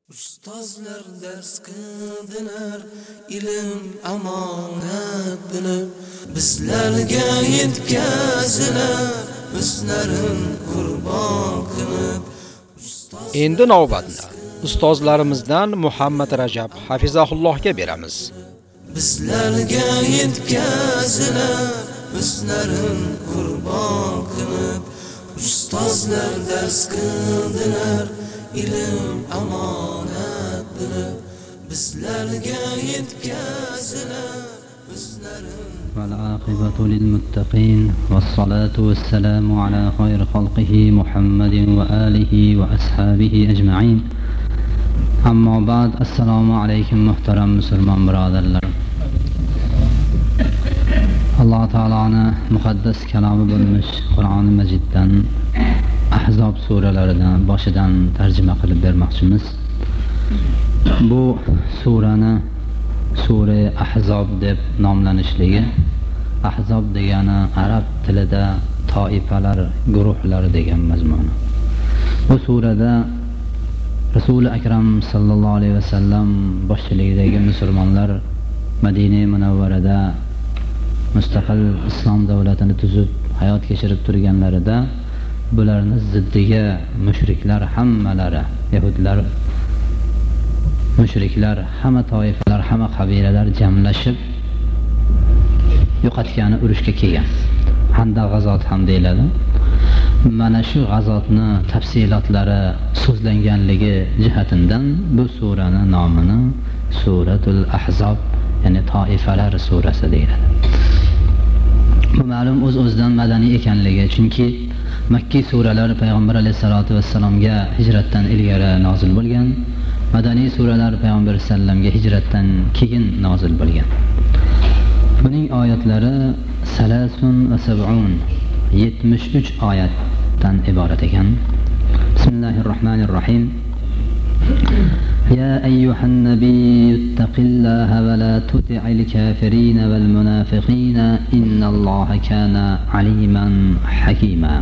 Ustozlar dars qildilar, ilm amonat bilib, bizlarga yetkazilar, o'zlarin qurbon qilib. Endi navbatni ustozlarimizdan Muhammad Rajab hafizahullohga beramiz. Bizlarga yetkazilar, o'zlarin qurbon qilib, ustozlar dars qildilar, ilm amonat bilib, bizlarga yetkazilar, o'zlarin. والعاقبة للمتقين والصلاة والسلام على خير خلقه محمد وآله وأصحابه أجمعين. أما بعد، السلام عليكم محترم مسلمان برادرlar. Allah Teala'nın muqaddas kalamı bo'lmuş Qur'on-i Majiddan Ahzob suralaridan boshidan tarjima qilib bermoqchimiz. Bu surani Sura Ahzob deb nomlanishligi, Ahzob degani arab tilida toifalar, guruhlar degan mazmuni. Bu surada Rasul Akram sallallohu alayhi vasallam boshchiligidagi musulmonlar Madina Munawvarada mustaqil islom davlatini tuzib hayot kechirib turganlarida bularning ziddiga mushriklar hammalari, yahudlar, mushriklar, hamma toifalar, hamma qabilalar jamlashib yo'qotgani urushga kelgan. Handaq g'azoti ham deyiladi. Mana shu g'azotni tafsilotlari so'zlanganligi jihatidan bu suraning nomini Suratul Ahzob, ya'ni toifalar surasi deyiladi. Bu ma'lum o'z-o'zidan madaniy ekanligi, chunki Makki suralar payg'ambar alayhisolatu vassalomga hijratdan ilgari nozil bo'lgan, madaniy suralar payg'ambar sallamga hijratdan keyin nozil bo'lgan. Buning oyatlari 73 oyatdan iborat ekan. Bismillahirrohmanirrohim. يا أيها النبي اتق الله ولا تطع الكافرين والمنافقين إن الله كان عليما حكيما.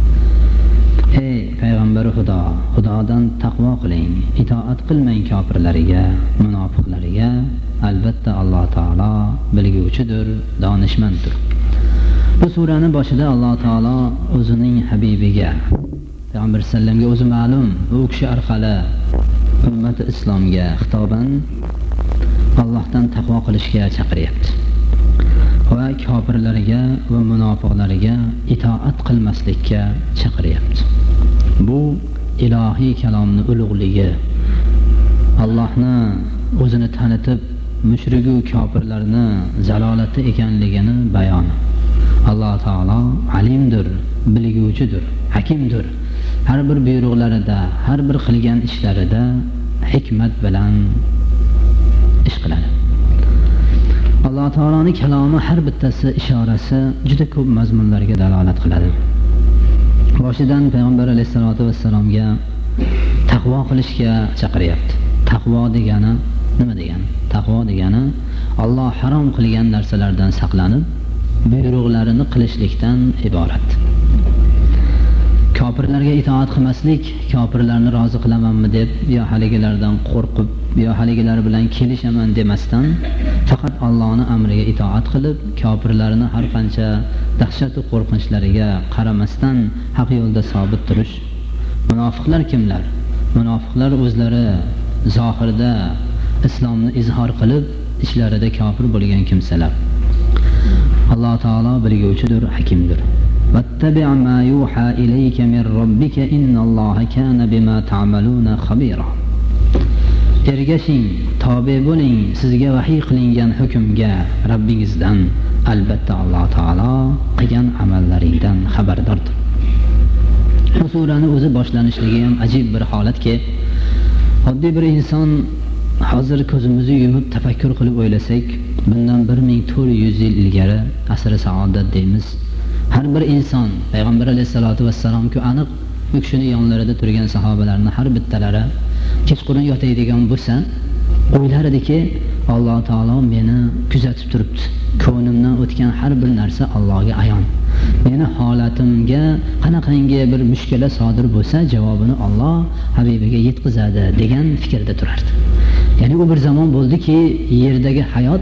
Ey payg'ambar Xudo, Xudodan taqvo qiling, itoat qilmang kofirlarga, munofiqlarga. Albatta Alloh taolo bilguvchidir, donishmanddir. Bu suraning boshida Alloh taolo o'zining habibiga, payg'ambar sallamga o'zi ma'lum, u kishi orqali ummati islomga xitoban Allohdan taqvo qilishga chaqiryapti va kofirlarga va munofiqlarga itoat qilmaslikka chaqiryapti. Bu ilohiy kalomni ulug'ligi, Allohni o'zini tanitib mushriku kofirlarni zalolati ekanligini bayoni. Alloh taolo alimdir, bilguvchidir, hakimdir. Har bir buyruqlarida, har bir qilgan ishlarida hikmat bilan ish qiladi. Alloh taoloning kalomi har bittasi ishorasi juda ko'p mazmunlarga dalolat qiladi. Boshidan payg'ambar alayhisolatu vassalomga taqvo qilishga chaqiryapti. Taqvo degani nima degani? Taqvo degani Alloh harom qilgan narsalardan saqlanib, buyruqlarini qilishlikdan iborat. Kofirlarga itoat qilmaslik, kofirlarni rozi qilamanmi deb, yo haligilardan qo'rqib, yo haligilar bilan kelishaman demasdan, faqat Allohning amriga itoat qilib, kofirlarni har qancha dahshat va qo'rqinchlariga qaramasdan haq yo'lda sobit turish. Munofiqlar kimlar? Munofiqlar o'zlari zohirda islomni izhor qilib, ichlarida kofir bo'lgan kimsalar. Alloh taolo bilguvchidir, hakimdir. واتبع ما يوحى إليك من ربك إن الله كان بما تعملون خبيرا. Ergashing, tobe bo'ling sizga vahiy qilingan hukmga Rabbingizdan. Albatta Alloh taolo qilgan amallaringdan xabardordir. Bu suraning o'zi boshlanishligi ham ajib bir holatki, oddiy bir inson hozir ko'zimizni yumib tafakkur qilib o'ylasak, bundan 1400 yil ilgari asr-i saodat deymiz. Har bir inson payg'ambar alayhisolatu vassalomku aniq u kishining yonlarida turgan sahobalarning har bittalari kechqurun yotadigan bo'lsa, o'ylar ediki, Alloh taolo meni kuzatib turibdi. Ko'nimdan o'tgan har bir narsa Allohga ayon. Meni holatimga qanaqangi bir mushkula sodir bo'lsa, javobini Alloh Habibiga yetkazadi degan fikrda turardi. Ya'ni u bir zamon bo'ldiki, yerdagi hayot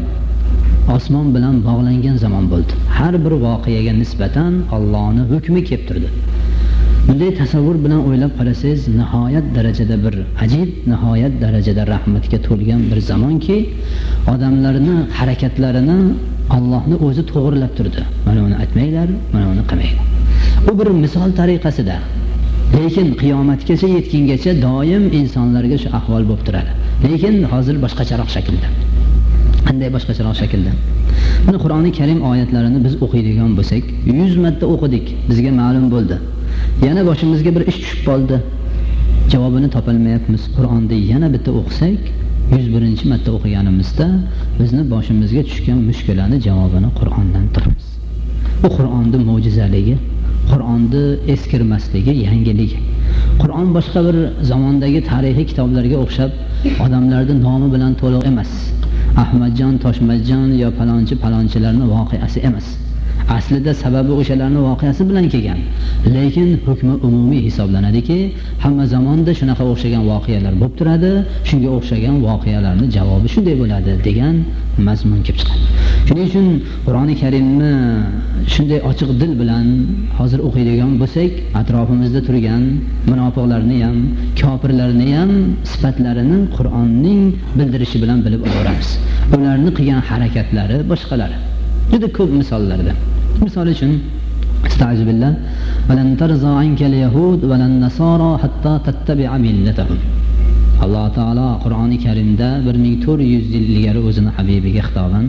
osmon bilan bog'langan zamon bo'ldi. Har bir voqeaga nisbatan Allohning hukmi kelib turdi. Bunday tasavvur bilan o'ylab qarasangiz, nihoyat darajada bir ajib, nihoyat darajada rahmatga to'lgan bir zamonki, odamlarning harakatlarini Allohning o'zi to'g'rilab turdi. Mana uni aytmanglar, mana uni qilmanglar. Bu bir misol tariqasida. Lekin qiyomatgacha yetgungacha doim insonlarga shu ahvol bo'lib turadi. Lekin hozir boshqacharoq shaklda. Qanday boshqacharoq shaklda? Buni Qur'oni Karim oyatlarini biz o'qiydigan bo'lsak, 100 marta o'qidik, bizga ma'lum bo'ldi. Yana boshimizga bir ish tushib qoldi. Javobini topolmayapmiz. Qur'onni yana bitta o'qisak, 101-marta o'qiganimizda bizni boshimizga tushgan mushkulani javobini Qur'ondan topamiz. Bu Qur'onning mo'jizaligi, Qur'onni eskirmasligi, yangiligi. Qur'on boshqa bir zamondagi tarixiy kitoblarga o'xshab odamlarning nomi bilan to'liq emas. Ahmadjon, Toshmatjon yo palonchilarning voqeasi emas. Aslida sababi o'shalarning voqeasi bilan kelgan. Lekin hukmi umumiy hisoblanadiki, hamma zamonda shunaqa o'xshagan voqealar bo'lib turadi, shunga o'xshagan voqealarning javobi shunday bo'ladi degan mazmun kelib chiqadi. Shuning uchun Qur'oni Karimni shunday ochiq dil bilan hozir o'qiydigan bo'lsak, atrofimizda turgan munofiqlarni ham, kofirlarni ham sifatlarini Qur'onning bildirishi bilan bilib olamiz. Ularning qilgan harakatlari boshqalari. Juda ko'p misollarda. Misol uchun Estağfirullah. "Valan tarza ankal yahud valan nasara hatta tattabi'a millatahum." Alloh taolo Qur'oni Karimda 1400 yil ilgari o'zini habibiga xitoban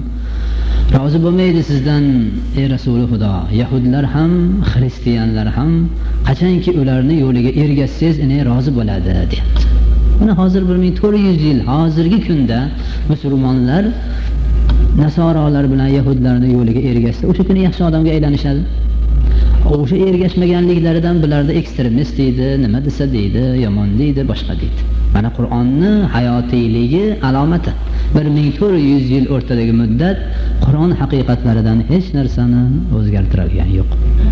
rozi bo'lmaydi sizdan ey Rasuli Xudo, yahudlar ham, xristianlar ham qachonki ularning yo'liga ergashsangiz, ine rozi bo'ladi deydi. Buni hozir 1400 yil hozirgi kunda musulmonlar Nasorolar bilan yahudlarning yo'liga ergashsa, o'sha kuni yaxshi odamga aylanishadi. O'sha ergashmaganliklaridan bularda ekstremist deydi, nima desa deydi, yomon deydi, boshqa deydi. Mana Qur'onning hayotiyligi alomati. 1400 yil o'rtadagi muddat Qur'on haqiqatlaridan hech narsani o'zgartirgan yo'q.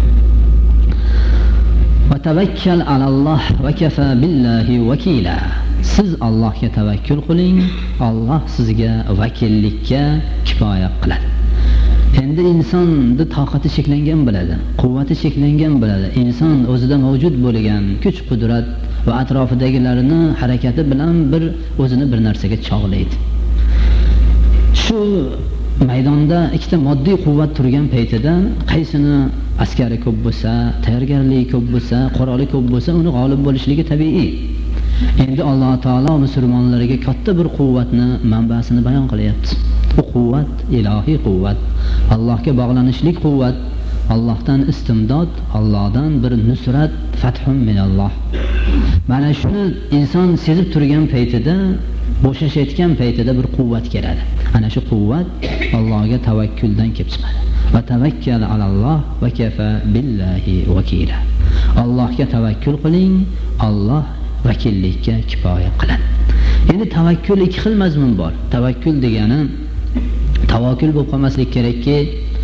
Va tawakkal alalloh va kafa billahi vakila. Siz Allohga tavakkul qiling, Alloh sizga vakillikka kifoya qiladi. Endi insonning toqati cheklangan bo'ladi, quvvati cheklangan bo'ladi. Inson o'zida mavjud bo'lgan kuch-qudrat va atrofidagilarni harakati bilan bir o'zini bir narsaga chog'laydi. Shu maydonda ikkita moddiy quvvat turgan paytida qaysini askari ko'p bo'lsa, tayyorgarligi ko'p bo'lsa, quroli ko'p bo'lsa, uni g'olib bo'lishligi tabiiy. Endi Alloh taolo musulmonlarga katta bir quvvatni manbasini bayon qilyapti. Bu quvvat ilohiy quvvat, Allohga bog'lanishlik quvvat, Allohdan istimdod, Allohdan bir nusrat, fathun minalloh. Mana shuni inson sezib turgan paytida, bo'shashayotgan paytida bir quvvat keladi. Ana shu quvvat Allohga tavakkuldan kelib chiqadi. Va tawakkal alalloh va kafa billahi vakila. Allohga tavakkul qiling, Alloh vakillikka kifoya qiladi. Endi tavakkul ikki xil mazmun bor. Tavakkul degani tavakkul bo'lib qolmaslik kerakki,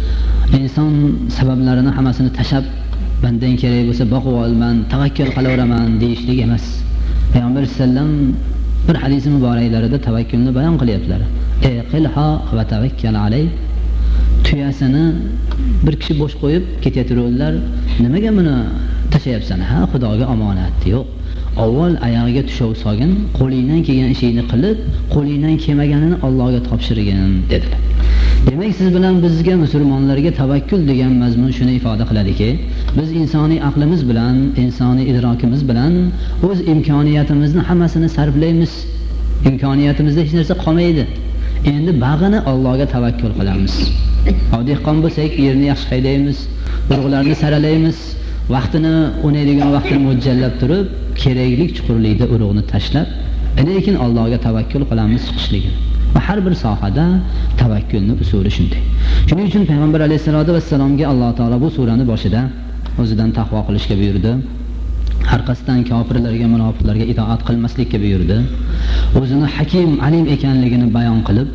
inson sabablarini hammasini tashab, bandan kerak bo'lsa boqib olman, tavakkul qilaveraman deyishlik emas. Payg'ambar sallam bir hadisi muboraklarida tavakkulni bayon qilyaptilar. Qilha va tavakkal alay. Tuyasini bir kishi bo'sh qo'yib ketayotganlar, nimaga buni tashayapsan? Ha, Xudoga omonat. Yo'q. Avval oyog'iga tushov solgin, qo'lingdan kelgan ishingni qilib, qo'lingdan kelmaganini Allohga topshirgin dedilar. Demak, siz bilan bizga musulmonlarga tavakkul degan mazmun shuni ifoda qiladiki, biz insoniy aqlimiz bilan, insoniy idrokimiz bilan o'z imkoniyatimizni hammasini sarflaymiz. Imkoniyatimizda hech narsa qolmaydi. Endi bag'ini Allohga tavakkul qilamiz. Dehqon bo'lsak, yerni yaxshi haydaymiz, urug'larni saralaymiz, vaqtini o'ynaydigan vaqtni mo'ljallab turib, kerakli chuqurlikda urug'ni tashlab, lekin Allohga tavakkul qilamiz chiqishligini. Va har bir sohada tavakkulning usuli shunday. Shuning uchun payg'ambar alayhisolatu vassalomga Alloh taolo bu surani boshida o'zidan taqvo qilishga buyurdi. Orqasidan kofirlarga, munofiqlarga itoat qilmaslikka buyurdi. O'zini hakim, alim ekanligini bayon qilib,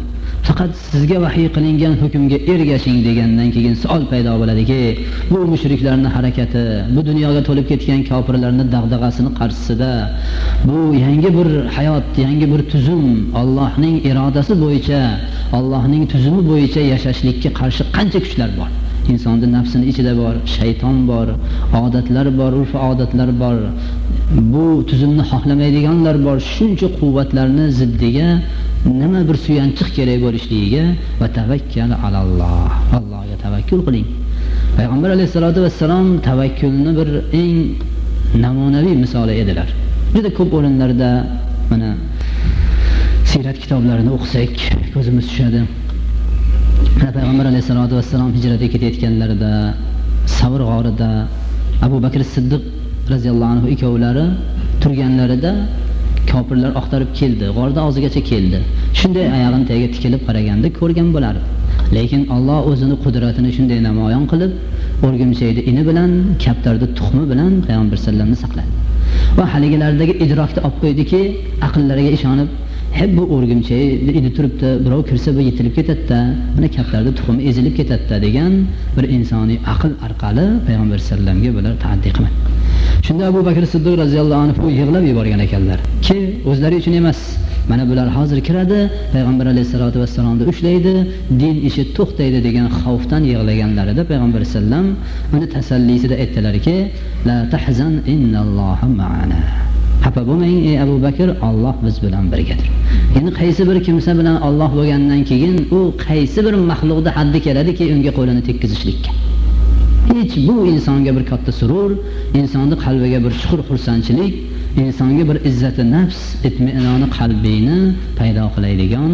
faqat sizga vahiy qilingan hukmga ergashing degandan keyin savol paydo bo'ladiki, bu mushriklarning harakati, bu dunyoga to'lib ketgan kofirlarning dag'dag'asini qarshisida bu yangi bir hayot, yangi bir tuzum, Allohning irodasi bo'yicha, Allohning tuzumi bo'yicha yashashlikka qarshi qancha kuchlar bor. insonning nafsini ichida bor, shayton bor, odatlar bor, urf-odatlar bor, bu tuzumni xohlamaydiganlar bor. Shuncha quvvatlarni ziddiga nima bir suyanchiq kerak bo'lishligiga va tavakkal alalloh, Allohga tavakkul qiling. Payg'ambar alayhisolatu vassalom tavakkulni bir eng namunaviy misoli edilar. Juda ko'p o'rinlarda mana sirat kitoblarini o'qisak ko'zimiz tushadi. Payg'ambar alayhisolatu vassalom hijratga ketayotganlarida Savr g'orida Abu Bakr Siddiq radhiyallohu anhu ikkovlari turganlarida kofirlar oqtarib keldi, g'orda og'zigacha keldi. Shunday oyog'ini tagiga tikilib qaraganda ko'rgan bo'lardi. Lekin Alloh o'zini qudratini shunday namoyon qilib, o'rgimchakni ini bilan, kaptarning tuxmi bilan Payg'ambar sallallohu saqladi. Va haligilardagi idrokni olib qo'ydiki, aqllariga ishonib, hep bu o'rgimchakni ini turibdi, birov kirsa bu yetilib ketadi-da, mana kaptarning tuxmi ezilib ketadi degan bir insoniy aql orqali Payg'ambar sallallohuga bular ta'addi qiladi. Shunda Abu Bakr Siddiq radhiyallohu anhu yig'lab yuborgan ekanlar. Ki o'zlari uchun emas, mana bular hozir kiradi, Payg'ambar alayhisolatu vassalomni ushlaydi, din ishi to'xtaydi degan xavfdan yig'laganlarida Payg'ambar sallam uni tasallisida aytdilarki, la tahzan innalloha ma'ana. Xafa bo'lmang ey Abu Bakr, Alloh biz bilan birgadir. Endi qaysi bir kimsa bilan Alloh bo'lgandan keyin u qaysi bir maxluqda haddi keladiki, unga qo'lini tekkizishlikka. Hech bu insonga bir katta surur, insonning qalbiga bir shukur xursandchilik, insonga bir izzati nafs, itminoni qalbini paydo qiladigan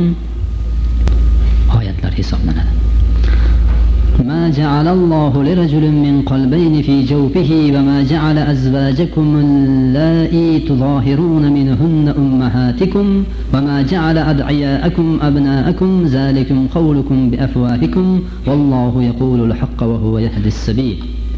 oyatlar hisoblanadi. Ma ja'alallohu lirajulin min qalbayni fi jawfihi va ma ja'ala azwajakum allati tudahiruna minhunna ummahatikum va ma ja'ala ad'iyaakum abnaakum zalikum qawlukum bi afwahikum wallohu yaqulu al-haqqa wa huwa yahdi as-sabil.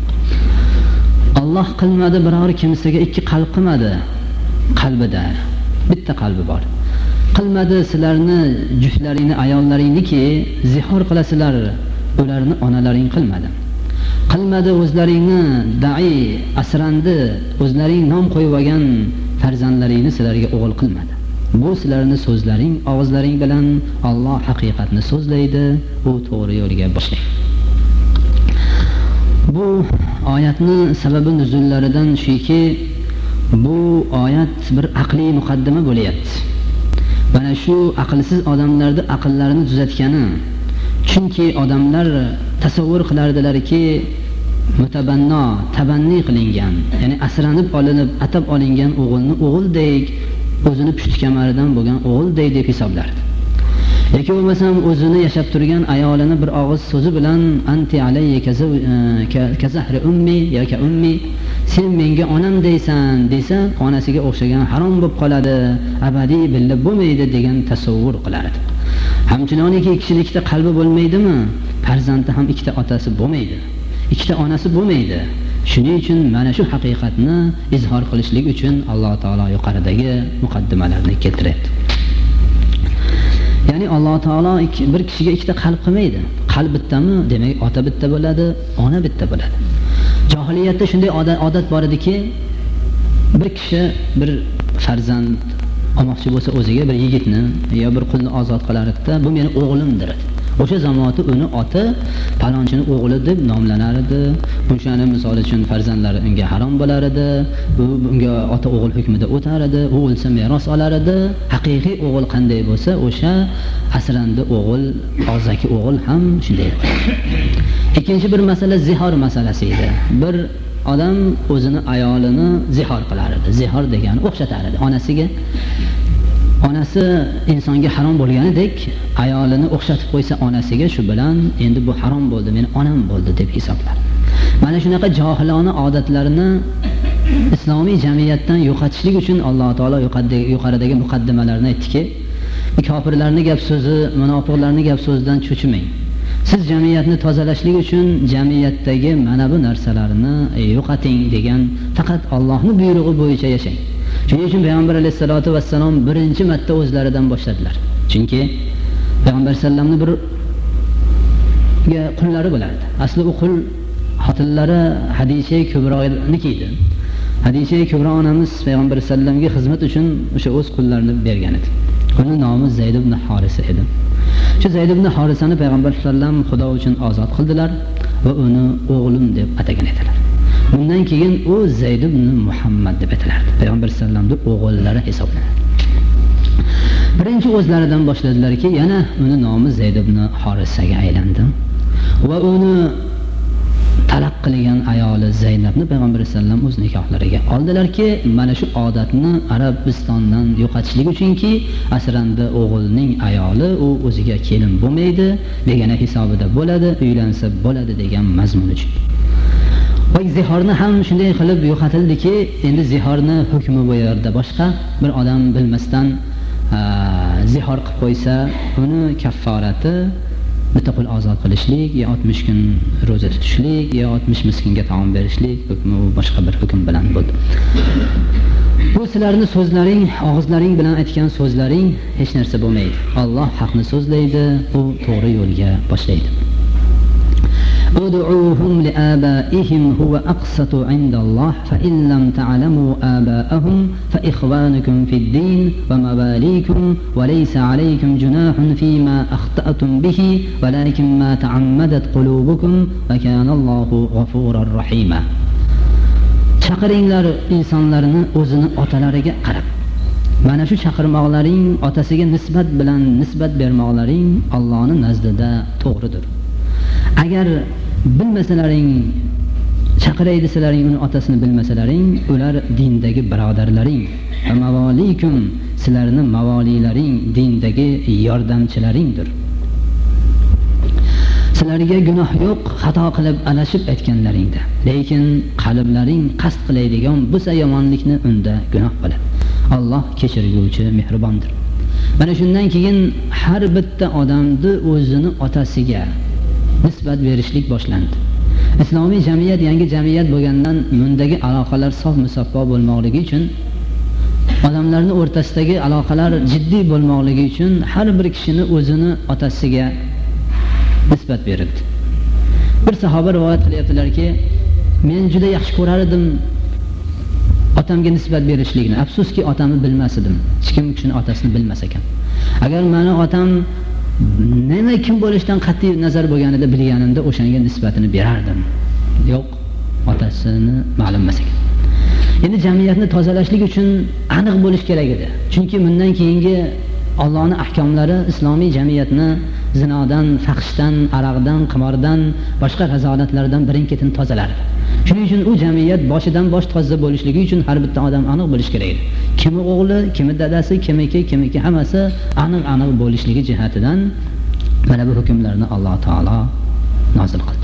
Alloh qilmadi, biror kimsaga ikki qalb qilmadi. Qalbida bitta qalbi bor. Qilmadi sizlarni juftlaringni, ayollaringniki zihor qilasizlar, ularni onalaring qilmadi. Qilmadi o'zlaringni da'i asrandi, o'zlaring nom qo'yib olgan farzandlaringni sizlarga o'g'il qilmadi. Bu sizlarning so'zlaring, og'izlaring bilan Alloh haqiqatni so'zlaydi, u to'g'ri yo'lga boshlaydi. Bu oyatni sababi nuzullaridan shuki, bu oyat bir aqliy muqaddima bo'lyapti. Mana shu aqlsiz odamlarning aqllarini tuzatgani. Chunki odamlar tasavvur qilardilarki, mutabanno, tabanni qilingan, ya'ni asranib olinib, atab olingan o'g'ilni o'g'ildek, o'zini pushti kamaridan bo'lgan o'g'ildek deb hisoblardi. Yoki bo'lmasam o'zini yashab turgan ayolini bir og'iz so'zi bilan anti alayya kazahri ummi yoki ummi, sen menga onam deysan desa, onasiga o'xshagan harom bo'lib qoladi, abadiy billa bo'lmaydi degan tasavvur qilardi. Hamchunoniki kishilikda qalbi bo'lmaydimi? Farzandi ham ikkita otasi bo'lmaydi, ikkita onasi bo'lmaydi. Shuning uchun mana shu haqiqatni izhor qilishlik uchun Alloh taolo yuqoridagi muqaddimalarni keltiradi. Ya'ni Alloh taolo bir kishiga ikkita qalb qilmaydi. Qalb bittami? Demak, ota bitta bo'ladi, ona bitta bo'ladi. Jahiliyatda shunday odat bor ediki, bir kishi bir farzand olmoqchi bo'lsa o'ziga bir yigitni yo bir qulni ozod qilardi-da, bu meni o'g'limdir. O'sha zamonda uni oti palonchini o'g'li deb nomlanar edi. O'shani misol uchun farzandlari unga harom bo'lar edi, unga ota o'g'il hukmida o'tar edi, u o'lsa meros olar edi. Haqiqiy o'g'il qanday bo'lsa, o'sha asrandi o'g'il, og'zaki o'g'il ham shunday. Ikkinchi bir masala zihor masalasi edi. Bir odam o'zini ayolini zihor qilar edi. Zihor degani o'xshatar edi onasiga. Onasi insonga harom bo'lganidek, ayolini o'xshatib qo'ysa onasiga, shu bilan endi bu harom bo'ldi, meni onam bo'ldi deb hisoblar. Mana shunaqa johilona odatlarni islomiy jamiyatdan yo'qotishlik uchun Alloh taolo yuqoridagi muqaddimalarni aytdiki, kofirlarning gap so'zi, munofiqlarning gap so'zidan cho'chimang. Siz jamiyatni tozalashlik uchun jamiyatdagi mana bu narsalarni yo'qoting degan, faqat Allohning buyrug'i bo'yicha yashang. Shuning uchun Payg'ambar alayhisolatu vassalom birinchi marta o'zlaridan boshladilar. Chunki payg'ambar sallamni bir qullari bo'lardi. Asli u qul xotinlari Hadisha Kubroniki edi. Hadisha Kubro onamiz payg'ambar sallamga xizmat uchun o'sha o'z qullarini bergan edi. Uning nomi Zayd ibn Harisa edi. Shu Zayd ibn Harisani payg'ambar sallam Xudo uchun ozod qildilar va uni o'g'lim deb atagan edilar. Bundan keyin u Zayd ibn Muhammad deb ataladi. Payg'ambar sallamning o'g'illari hisoblanadi. Birinchi o'zlaridan boshladilarki, yana uni nomi Zayd ibn Harisaga aylandi. Va uni talab qilgan ayoli Zaynabni payg'ambar sallam o'z nikohlariga oldilarki, mana shu odatni Arabistondan yo'qotishlik uchunki, asranda o'g'ilning ayoli u o'ziga kelin bo'lmaydi, begona hisobida bo'ladi, uylansa bo'ladi degan mazmun uchun. Va zihorni ham shunday qilib yo'qotildiki, endi zihorni hukmi bu yerda boshqa. Bir odam bilmasdan zihor qilib qo'ysa, uni kafforati bitta qul ozod qilishlik, yo 60 kun roza tutishlik, yo 60 miskinga taom berishlik, hukmi boshqa bir hukm bilan bo'ldi. Bu sizlarning so'zlaring, og'izlaring bilan aytgan so'zlaring hech narsa bo'lmaydi. Alloh haqni so'zlaydi, u to'g'ri yo'lga boshlaydi. ادعوهم لآبائهم هو أقسط عند الله فإن لم تعلموا آباءهم فإخوانكم في الدين ومواليكم وليس عليكم جناح فيما أخطأتم به ولكن ما تعمدت قلوبكم وكان الله غفورا رحيما. chaqiringlar insonlarni o'zini otalariga qarab. Mana shu chaqirmoqlaring, otasiga nisbat bilan nisbat bermoqlaring Allohning nazdida to'g'ridir. Agar bilmasalaring, chaqiray desalaring, uni otasini bilmasalaring, ular dindagi birodarlaring, mavolikum, sizlarning mavolilaring, dindagi yordamchilaringdir. Sizlarga gunoh yo'q, xato qilib alashib aytganlaringda, lekin qalblaring qasd qilaydigan bo'lsa yomonlikni unda gunoh bo'ladi. Alloh kechirguvchi, mehribondir. Mana shundan keyin har bitta odamni o'zini otasiga nisbat berishlik boshlandi. Islomiy jamiyat yangi jamiyat bo'lgandan bundagi aloqalar sof musaffo bo'lmoqligi uchun, odamlarning o'rtasidagi aloqalar jiddiy bo'lmoqligi uchun har bir kishini o'zini otasiga nisbat berildi. Bir sahoba rivoyat qilyaptilarki, men juda yaxshi ko'rardim otamga nisbat berishlikni. Afsuski otamni bilmas edim. Hech kim kishini otasini bilmas ekan. Agar meni otam nima kim bo'lishdan qat'iy nazar bo'lganida bilganimda o'shanga nisbatini berardim. Yo'q, otasini ma'lum emas ekan. Endi jamiyatni tozalashlik uchun aniq bo'lish kerak edi. Chunki bundan keyingi Allohning ahkomlari islomiy jamiyatni zinodan, fahshdan, aroqdan, qimordan, boshqa razolatlardan birin-ketin tozalardi. Shuning uchun u jamiyat boshidan bosh toza bo'lishligi uchun har bitta odam aniq bo'lish kerak edi. Kimi o'g'li, kimi dadasi, kimiki hammasi aniq bo'lishligi jihatidan mana bu hukmlarni Alloh taolo nozil qildi.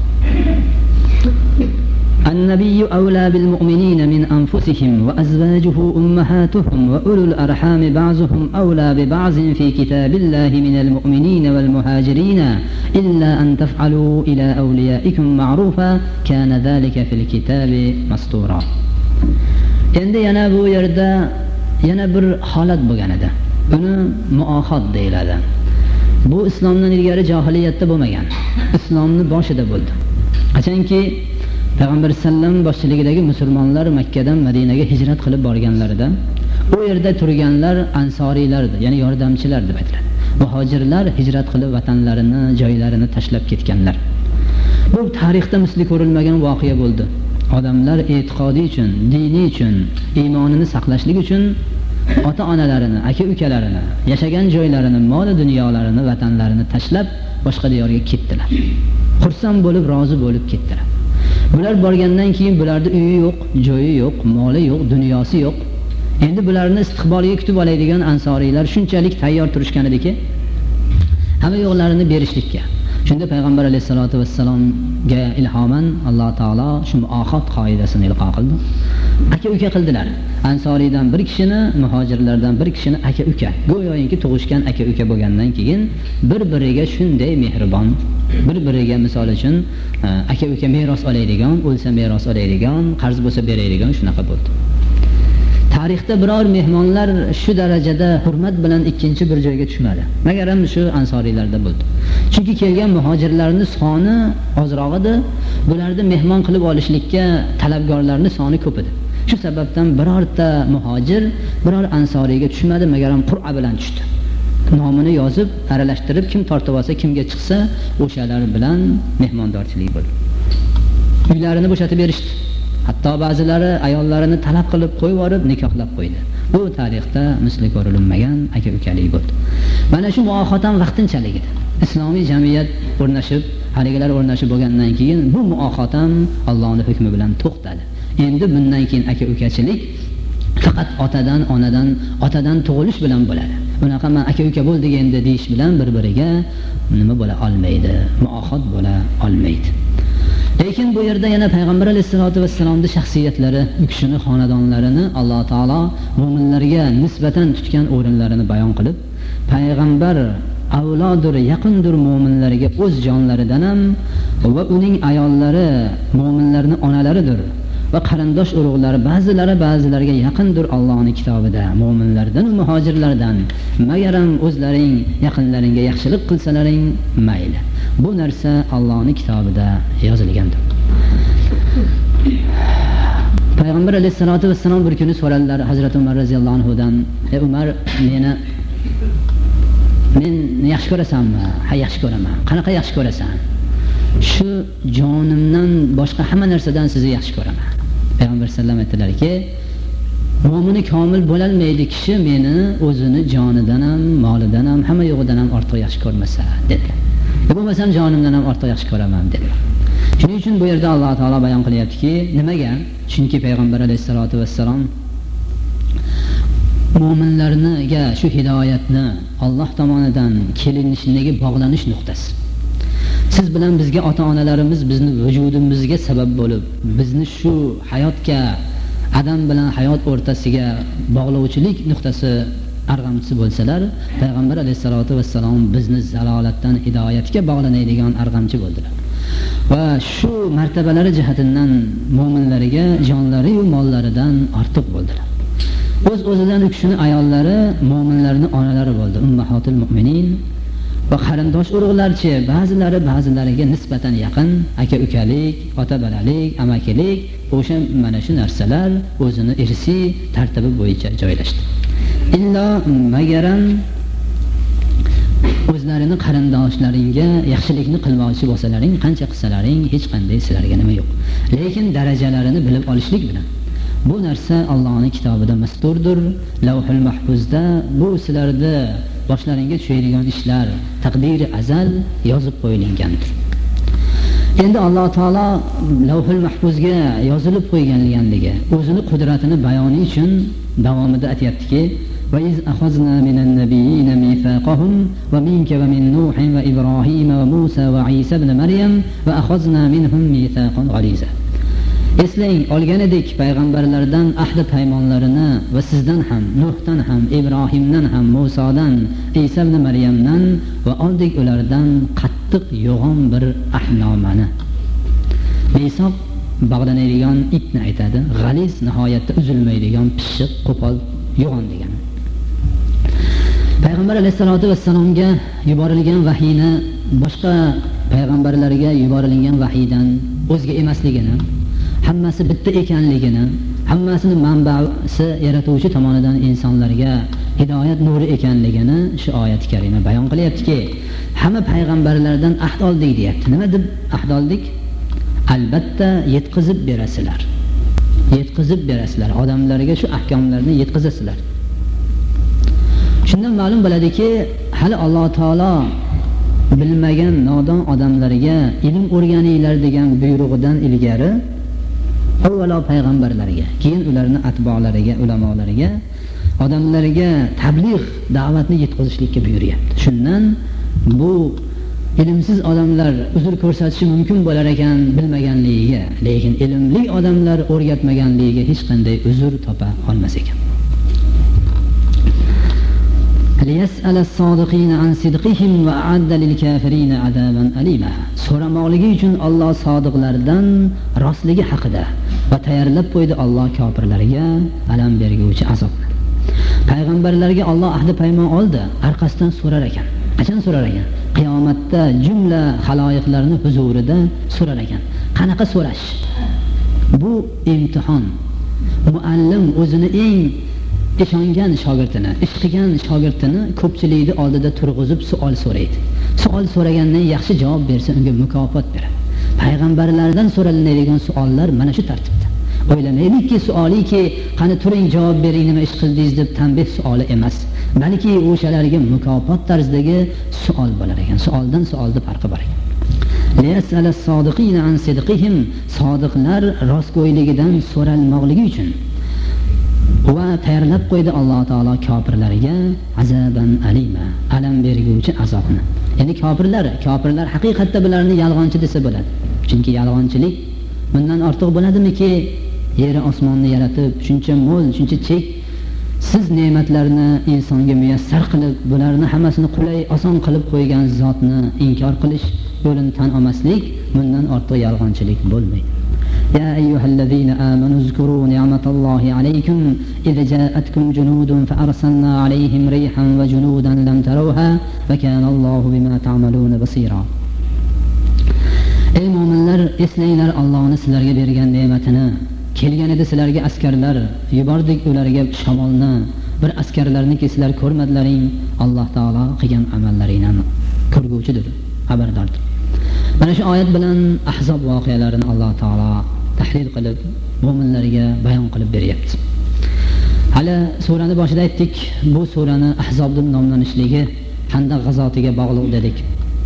النبي أولى بالمؤمنين من أنفسهم وأزواجه أمهاتهم وأولو الأرحام بعضهم أولى ببعض في كتاب الله من المؤمنين والمهاجرين إلا أن تفعلوا إلى أوليائكم معروفا كان ذلك في الكتاب مسطورا. Endi yana bu yerda yana bir holat bo'lgan edi. Buni muohad deyiladi. Bu islomdan ilgari jahiliyatda bo'lmagan. Islomning boshida bo'ldi. Qachonki Payg'ambar sallam boshchiligidagi musulmonlar Makkadan Madinaga hijrat qilib borganlarida u yerda turganlar ansoriylardir, ya'ni yordamchilar deb aytiladi. Muhojirlar hijrat qilib vatanlarini, joylarini tashlab ketganlar. Bu tarixda misli ko'rilmagan voqea bo'ldi. Odamlar e'tiqodi uchun, dini uchun, iymonini saqlashlik uchun ota-onalarini, aka-ukalarini, yashagan joylarini, mol dunyolarini, vatanlarini tashlab boshqa diyorga ketdilar. Xursand bo'lib, rozi bo'lib ketdilar. Bular borgandan keyin bularda uyi yo'q, joyi yo'q, moli yo'q, dunyosi yo'q. Endi bularni istiqbolga kutib oladigan ansoriylar shunchalik tayyor turishgan ediki, hamma yo'qlarini berishlikka. Shunda payg'ambar alayhisolatu vassalomga ilhoman Alloh taolo shu muohad qoidasini ilqo qildi. Aka-uka qildilar. Ansoriydan bir kishini, muhojirlardan bir kishini aka-uka. Go'yoki tug'ishgan aka-uka bo'lgandan keyin bir-biriga shunday mehribon, bir-biriga misol uchun aka-uka meros oladigan, o'lsa meros oladigan, qarz bo'lsa beradigan shunaqa bo'ldi. Tarixda biror mehmonlar shu darajada hurmat bilan ikkinchi bir joyga tushmadi. Magaram shu ansoriylarda bo'ldi. Chunki kelgan muhojirlarning soni ozroq edi, bularni mehmon qilib olishlikka talabgorlarning soni ko'p edi. Shu sababdan birorta muhojir biror ansoriyga tushmadi, magaram Qur'a bilan tushdi. Nomini yozib, aralashtirib kim tortib olsa, kimga chiqsa, o'shalar bilan mehmondorchilik bo'ldi. Uylarini bo'shatib berishdi. Hatto ba'zilari ayollarini talab qilib qo'yib yuborib nikohlab qo'ydi. Bu tarixda misli ko'rilmagan aka-ukalik bo'ldi. Mana shu muoxat ham vaqtinchalik edi. Islomiy jamiyat o'rnashib, haligilar o'rnashib bo'lgandan keyin bu muoxat ham Allohning hukmi bilan to'xtadi. Endi bundan keyin aka-ukachilik faqat otadan tug'ilish bilan bo'ladi. Bunaqa men aka-uka bo'ldik endi deyish bilan bir-biriga nima bo'la olmaydi, muoxat bo'la olmaydi. Lekin bu yerda yana payg'ambar alayhisolatu vassalomning shaxsiyatlari, u kishining xonadonlarini Alloh taolo mu'minlarga nisbatan tutgan o'rinlarini bayon qilib, payg'ambar avlodur, yaqindir mu'minlarga o'z jonlaridan ham va uning ayollari mu'minlarning onalaridir va qarindosh urug'lari ba'zilariga yaqindir Allohning kitobida, mu'minlardan va muhojirlardan. Magaram o'zlaring yaqinlaringga yaxshilik qilsalaring mayli. Bu narsa Allohning kitobida yozilgandir. Payg'ambar alayhisolatu vassalom bir kuni so'radilar Hazrat Umar roziyallohu anhudan: "Ey Umar, men yaxshi ko'rasanmi?" "Ha, yaxshi ko'raman." "Qanaqa yaxshi ko'rasan?" "Shu jonimdan boshqa hamma narsadan sizni yaxshi ko'raman." Payg'ambar sallallohu alayhi vasallam aytdilarki, "Mo'mini komil bo'lolmaydi kishi meni o'zini jonidan ham, molidan ham, hamma yo'g'idan ham ortiq yaxshi ko'rmasa" dedilar. Bo'lmasam jonimdan ham ortiq yaxshi ko'raman dedilar. Shuning uchun bu yerda Alloh taolo bayon qilyaptiki, nimaga? Chunki payg'ambar alayhisolatu vassalom mu'minlarga shu hidoyatni Alloh tomonidan kelinishdagi bog'lanish nuqtasi. Siz bilan bizga ota-onalarimiz bizni vujudimizga sabab bo'lib, bizni shu hayotga, adam bilan hayot o'rtasiga bog'lovchilik nuqtasi arg'amchisi bo'lsalar, payg'ambar alayhisolatu vassalom bizni zalolatdan hidoyatga bog'lanadigan arg'amchi bo'ldilar. Va shu martabalari jihatidan mu'minlarga jonlari va mollaridan ortiq bo'ldilar. O'z-o'zidan u kishining ayollari mu'minlarning onalari bo'ldi, ummahatul mu'minin. Va qarindosh urug'larchi ba'zilariga nisbatan yaqin, aka-ukalik, ota-bolalik, amakilik, o'sha mana shu narsalar o'zini irsiy tartibi bo'yicha joylashdi. Illo magaram o'zlarini qarindoshlaringga yaxshilikni qilmoqchi bo'lsalaring, qancha qilsalaring hech qanday sizlarga nima yo'q. Lekin darajalarini bilib olishlik bilan bu narsa Allohning kitobida masturdir. Lavhul mahfuzda bu sizlarda boshlaringga tushadigan ishlar taqdiri azal yozib qo'yilgandir. Endi Alloh taolo Lavhul mahfuzga yozilib qo'yganligi o'zini qudratini bayoni uchun davomida aytayaptiki: "Va iz akhazna minan nabiyina mithaqahum va minka va min Nuhin va Ibrohim va Musa va Isa ibn Maryam va akhazna minhum mithaqan ghaliza." Eslang, olgan edik payg'ambarlardan ahd paymonlarini va sizdan ham, Nuhdan ham, Ibrohimdan ham, Musodan, Isa ibn Maryamdan va oldik ulardan qattiq yo'g'on bir ahdnomani. Misoq bog'lanadigan ipni aytadi, g'aliz nihoyatda uzilmaydigan pishiq, qo'pol, yo'g'on degan. Payg'ambar alayhisolatu vassalomga yuborilgan vahiyni boshqa payg'ambarlarga yuborilgan vahiydan o'zga emasligini, hammasi bitta ekanligini, hammasini manbasi yaratuvchi tomonidan insonlarga hidoyat nuri ekanligini shu oyat karima bayon qilyaptiki, hamma payg'ambarlardan ahd oldik deyapti. Nima deb ahd oldik? Albatta yetkazib berasizlar. Yetkazib berasizlar, odamlarga shu ahkomlarni yetkazasizlar. Shundan ma'lum bo'ladiki, hali Alloh taolo bilmagan nodon odamlarga ilm o'rganinglar degan buyrug'idan ilgari avvalo payg'ambarlarga, keyin ularning atbolariga, ulamolariga, odamlarga tabliğ, da'vatni yetkazishlikka buyuryapti. Shundan bu ilmsiz odamlar uzr ko'rsatishi mumkin bo'lar ekan bilmaganligiga, lekin ilmli odamlar o'rgatmaganligiga hech qanday uzr topa olmas ekan. ليسأل الصادقين عن صدقهم وأعد للكافرين عذابا أليما. So'ramoqligi uchun Alloh sodiqlardan rostligi haqida va tayyorlab qo'ydi Alloh kofirlarga alam berguvchi azobni. Payg'ambarlarga Alloh ahdi paymon oldi, orqasidan so'rar ekan. Qachon so'rar ekan? Qiyomatda jumla haloyiqlarning huzurida so'rar ekan. Qanaqa so'rash? Bu imtihon. Muallim o'zini eng ishongan shogirdini, ish qilgan shogirdini ko'pchilikning oldida turg'izib savol so'raydi. Savol so'ragandan yaxshi javob bersa, unga mukofot beradi. Payg'ambarlardan so'ralinadigan savollar mana shu tartibda. O'ylamaylikki savoliki, qani turing javob bering, nima ish qildingiz deb tanbeh savoli emas. Balki o'shalarga mukofot tarzidagi savol bo'lar ekan. Savoldan savolda farqi bor ekan. Liyas'ala as-sodiqina an sidqihim, sodiqlar rostgo'yligidan so'ralmoqligi uchun. Va tayyorlab qo'ydi Alloh taolo kofirlarga azaban alima, alam berguvchi azobni. Ya'ni kofirlar haqiqatda bularni yolg'onchi desa bo'ladi. Chunki yolg'onchilik bundan ortiq bo'ladimiki, yer osmonni yaratib, shuncha mo'l, shuncha chek siz ne'matlarni insonga muyassar qilib, bularni hammasini qulay, oson qilib qo'ygan zotni inkor qilish, yo'lini tan olmaslik, bundan ortiq yolg'onchilik bo'lmaydi. يا أيها الذين آمنوا اذكروا نعمة الله عليكم إذ جاءتكم جنود فأرسلنا عليهم ريحا وجنودا لم تروها وكان الله بما تعملون بصيرا. Ey mu'minlar, eslanglar Allohning sizlarga bergan ne'matini. Kelgan edi sizlarga askarlar, yubordik ularga shamolni. Bir askarlarniki sizlar ko'rmadlaring. Alloh taolo qilgan amallaringni ko'rguvchidir, xabardordir. Mana shu oyat bilan Ahzob voqealarini Alloh taolo tahlil qilib, mu'minlarga bayon qilib beryapti. Hali surani boshida aytdik, bu surani Ahzobning nomlanishligi Handaq g'azotiga bog'liq dedik.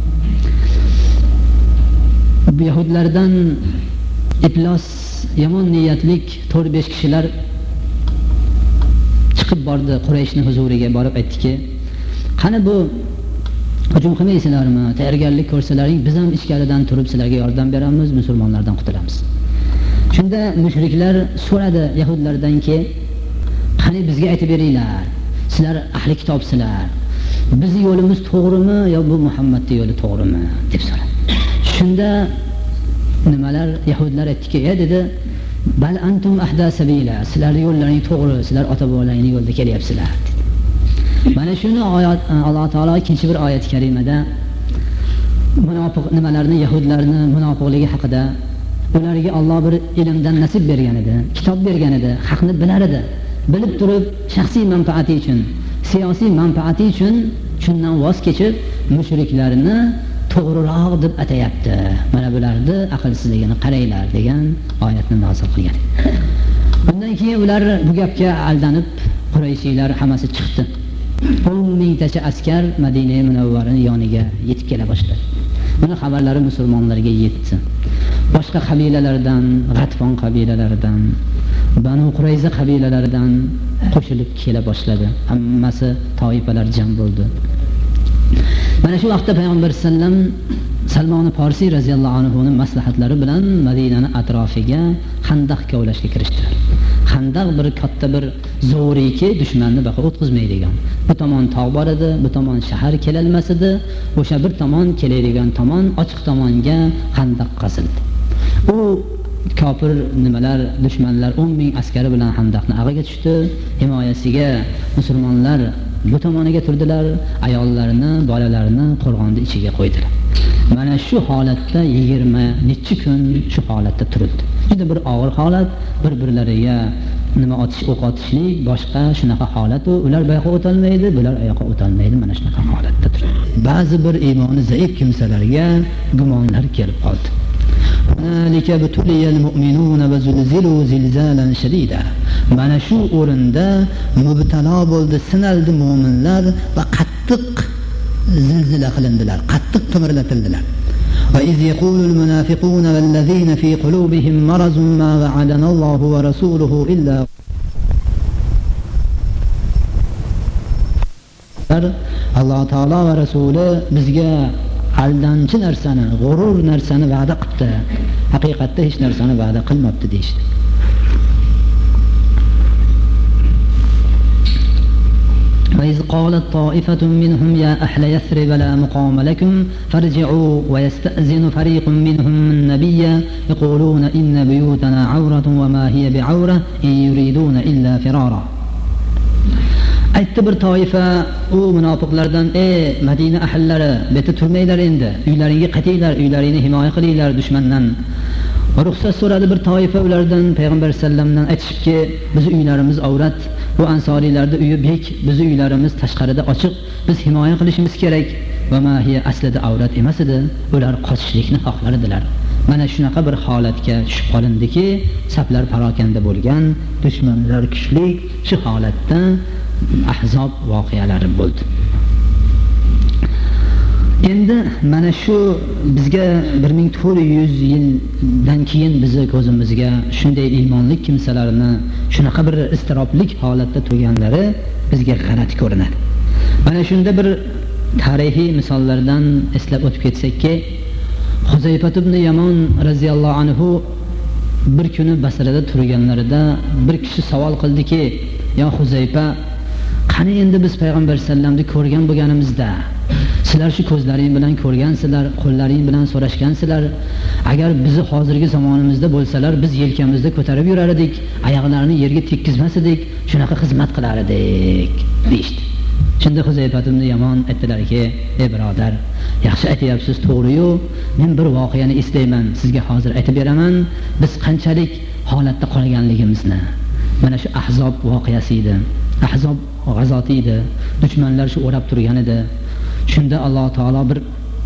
Yahudlardan iflos, yomon niyatlik 4-5 kishilar chiqib bordi Qurayshning huzuriga, borib aytdiki, qani bu hujum qilmaysizlarmi? Tayyorgarlik ko'rsalaring, biz ham ichkaridan turib sizlarga yordam beramiz, musulmonlardan qutulamiz. Shunda mushriklar so'radi yahudlardanki, qani bizga aytib beringlar, sizlar ahli kitobsizlar. Bizning yo'limiz to'g'rimi yo bu Muhammadning yo'li to'g'rimi deb so'radi. Shunda nimalar yahudlar aytdiki, dedi, bal antum ahda sabila, sizlarning yo'llaring to'g'ri, sizlar ota-bobolaringning yo'lida kelyapsizlar. Mana shuni oyat Alloh taolo ikkinchi bir oyat karimada munofiq nimalarni, yahudlarni munofiqligi haqida, ularga Alloh bir ilmdan nasib bergan edi, kitob bergan edi, haqni bilar edi. Bilib turib shaxsiy manfaati uchun, siyosiy manfaati uchun shundan voz kechib mushriklarni to'g'riroq deb atayapti. Mana bularni aqlsizligini qaranglar degan oyatni nozil qilgan. Bundan keyin ular bu gapga aldanib, Qurayshiylar hammasi chiqdi. 10 mingtacha askar Madina Munawvaraning yoniga yetib kela boshladi. Buni xabarlari musulmonlarga yetdi. Boshqa qabilalardan, G'atfon qabilalaridan, Banu Qurayza qabilalaridan qo'shilib kela boshladi. Hammasi toifalar jam bo'ldi. Mana shu vaqtda Payg'ambar sallam Salmon Farsi radhiyallohu anhuning maslahatlari bilan Madinaning atrofiga Handaq kovlashga kirishdilar. Handaq bir katta bir zo'riki dushmanni baqa o'tkazmaydigan. Bu tomon tog' bor edi, bu tomon shahar kelolmas edi. O'sha bir tomon keladigan tomon ochiq tomonga Handaq qazildi. U kofir nimalar, dushmanlar 10 ming askari bilan Handaqni ag'iga tushdi. Himoyasiga musulmonlar bu tomoniga turdilar, ayollarni, bolalarni qo'rg'onning ichiga qo'ydilar. Mana shu holatda 20 necha kun shu holatda turildi. Juda bir og'ir holat, bir-birlariga nima otish, o'q otishlik, boshqa shunaqa holat, ular bu yoqqa o'tolmaydi, bular u yoqqa o'tolmaydi, mana shunaqa holatda turdi. Ba'zi bir iymoni zaif kimsalarga gumonlar kelib qoldi. Hunalika butuliyal mu'minuna va zulzilu zilzalan shadida. Mana shu o'rinda mubtalo bo'ldi, sinaldi mu'minlar va qattiq zilzila qilindilar, qattiq qimirlatildilar. Va iz yaqulul munafiquna vallazina fi qulubihim marazun ma wa'adana Allohu va rasuluhu illa. Alloh taolo va rasuli bizga aldanchi narsani, g'urur narsani va'da qildi. Haqiqatda hech narsani va'da qilmabdi deyishdi. وإذ قالت طائفة منهم يا أهل يثرب لا مقام لكم فارجعوا ويستأذن فريق منهم النبي يقولون إن بيوتنا عورة وما هي بعورة إن يريدون إلا فرارا. Aytdi bir toifa u munofiqlardan: "Ey Madina ahllari, beti turmanglar endi. Uylaringga qaytinglar, uylaringni himoya qilinglar dushmandan." Ruxsat so'radi bir toifa ulardan, payg'ambar sallamdan aytishibki, "Biz uylarimiz avrat, bu ansoriylarning uyi bek, biz uylarimiz tashqarida ochiq, biz himoya qilishimiz kerak." Va ma hiya aslida avrat emas edi, ular qochishlikni xohlar edilar. Mana shunaqa bir holatga tushib qolindiki, saflar parokanda bo'lgan, dushmanlar kuchli, shu holatda Ahzob voqealari bo'ldi. Endi mana shu bizga 1400 yildan keyin bizni ko'zimizga shunday iymonli kimsalarni shunaqa bir iztiroblik holatda turganlari bizga g'alati ko'rinadi. Mana shunda bir tarixiy misollardan eslab o'tib ketsakki, Huzayfat ibn Yamon radhiyallohu anhu bir kuni Basrada turganlarida bir kishi savol qildiki: "Ya Huzayfa, qani endi biz payg'ambar sallamni ko'rgan bo'lganimizda, sizlar shu ko'zlaring bilan ko'rgansizlar, qo'llaring bilan so'rashgansizlar. Agar bizni hozirgi zamonimizda bo'lsalar, biz yelkamizda ko'tarib yurar edik, oyoqlarini yerga tekkizmas edik, shunaqa xizmat qilar edik" deydi. Shunda Huzayfat ibn Yamon aytdilarki: "Ey birodar, yaxshi aytyapsiz, to'g'ri-yu, men bir voqeani eslayman, sizga hozir aytib beraman, biz qanchalik holatda qolganligimizni." Mana shu Ahzob voqeasi edi. Ahzob g'azoti edi. Dushmanlar shu o'rab turgan edi. Shunda Alloh taolo bir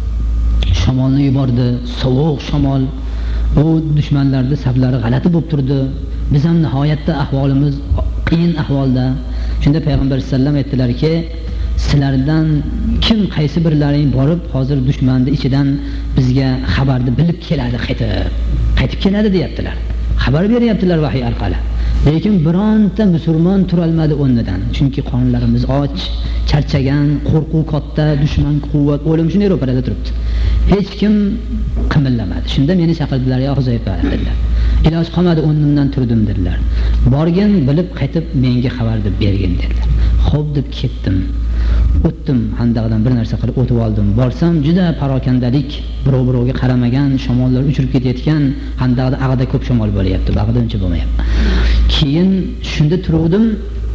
shamolni yubordi, sovuq shamol. U dushmanlarning saflari g'alati bo'lib turdi. Biz ham nihoyatda ahvolimiz qiyin ahvolda. Shunda payg'ambar sallam aytdilarki: "Sizlardan kim qaysi birlaring borib hozir dushmanning ichidan bizga xabarni bilib keladi, qaytib keladi" deyaptilar. Xabar beryaptilar vahiy orqali. Lekin bironta musulmon turolmadi o'rnidan. Chunki qonlarimiz och, charchagan, qo'rquv katta, dushman quvvat, o'lim shunday ro'parada turibdi. Hech kim qimillamadi. Shunda meni chaqirdilar: "Ya Huzayfa", dedilar. "Iloj qolmadi, o'rnimdan turdim", dedilar. "Borgin, bilib qaytib menga xabar bergin", dedilar. Xo'p deb ketdim. O'tdim, handaqdan bir narsa qilib o'tib oldim. Borsam juda parokandalik, birov-birovga qaramagan, shamollar uchirib ketayotgan, handaqda ag'da ko'p shamol bo'lyapti, bag'da uncha bo'lmayapti. Keyin shunda turdim,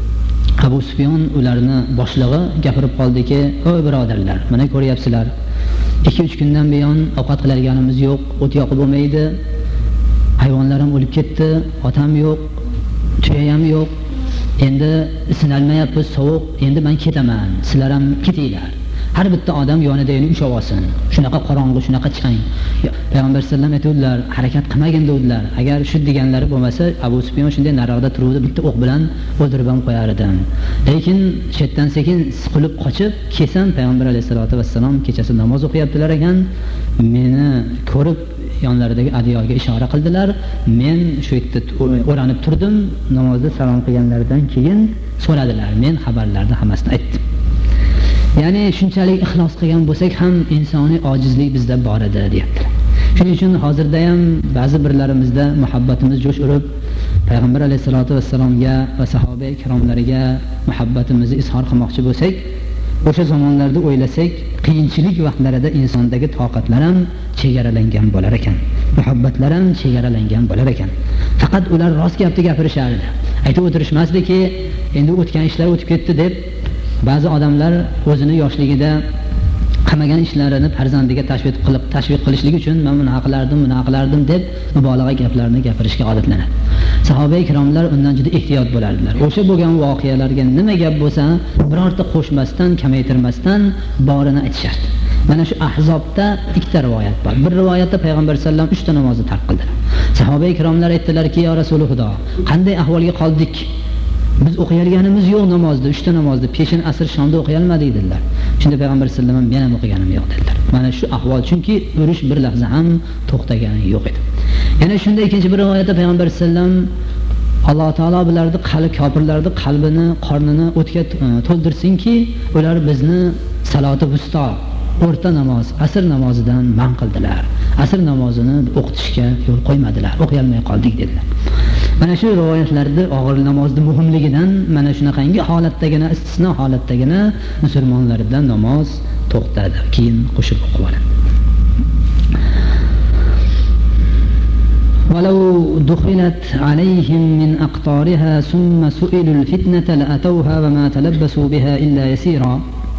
Abu Sufyon ularni boshlig'i gapirib qoldiki: "Ey birodarlar, mana ko'ryapsizlar, 2-3 kundan buyon ovqat qiladiganimiz yo'q, o't yoqib bo'lmaydi, hayvonlarim o'lib ketdi, otam yo'q, tuyam yo'q. Endi sinalmayapmiz, sovuq, endi men ketaman, sizlar ham ketinglar. Har bitta odam yonida ushlab olsin. Shunaqa qorong'i, shunaqa chiqang." Payg'ambar sallam aytdilar, harakat qilmagin dedilar. Agar shu deganlari bo'lmasa, Abu Sufyon shunday nariroqda turuvdi, bitta o'q bilan o'ldirib ham qo'yar edim. Lekin chetdan sekin siqilib qochib kelsam, payg'ambar alayhisolatu vassalom kechasi namoz o'qiyaptilar ekan, meni ko'rib yonlaridagi adiyolga ishora qildilar. Men shu yerda o'ranib turdim. Namozda salom qilganlaridan keyin so'radilar. Men xabarlarni hammasini aytdim. Ya'ni shunchalik ixlos qilgan bo'lsak ham insoniy ojizlik bizda bor edi, deyaptilar. Shuning uchun hozirda ham ba'zi birlarimizda muhabbatimiz jo'sh urib, payg'ambar alayhisolatu vassalomga va sahoba ikromlariga muhabbatimizni izhor qilmoqchi bo'lsak, o'sha zamonlarda o'ylasak, qiyinchilik vaqtlarida insondagi toqatlar ham chegaralangan bo'lar ekan, muhabbatlar ham chegaralangan bo'lar ekan. Faqat ular rost gapni gapirishardi. Aytib o'tirishmasdiki, endi o'tgan ishlar o'tib ketdi deb. Ba'zi odamlar o'zini yoshligida qilmagan ishlarini farzandiga tashviq qilishlik uchun men buni qilardim deb mubolag'a gaplarni gapirishga odatlanadi. Sahoba ikromlar undan juda ehtiyot bo'lardilar. O'sha bo'lgan voqealarga nima gap bo'lsa, birorta qo'shmasdan, kamaytirmasdan borini aytishardi. Mana shu Ahzobda ikkita rivoyat bor. Bir rivoyatda payg'ambar sallam 3 ta namozni tark qildilar. Sahoba ikromlar aytdilarki: "Ya Rasululloh, qanday ahvolga qoldik? Biz o'qiyolganimiz yo'q namozni, 3 ta namozni, peshin, asr, shomda o'qiyolmadik" dedilar. Shunda payg'ambar sallam ham "Men ham o'qiganim yo'q" dedilar. Mana shu ahvol, chunki urush bir lahza ham to'xtagani yo'q edi. Yana shunda ikkinchi bir rivoyatda payg'ambar sallam Alloh taolo bularni kofirlarning qalbini, qornini o'tga to'ldirsinki, ular bizni saloti vusto, o'rta namoz, asr namozidan man qildilar. Asr namozini o'qitishga yo'l qo'ymadilar, o'qiy olmay qoldik dedilar. Mana shu rivoyatlarda og'ir namozning muhimligidan mana shunaqangi holatdagina, istisno holatdagina musulmonlardan namoz to'xtadi, keyin qo'shib o'qib oladi. ولو دخلت عليهم من أقطارها ثم سئلوا الفتنة لأتوها وما تلبسوا بها إلا يسيرا.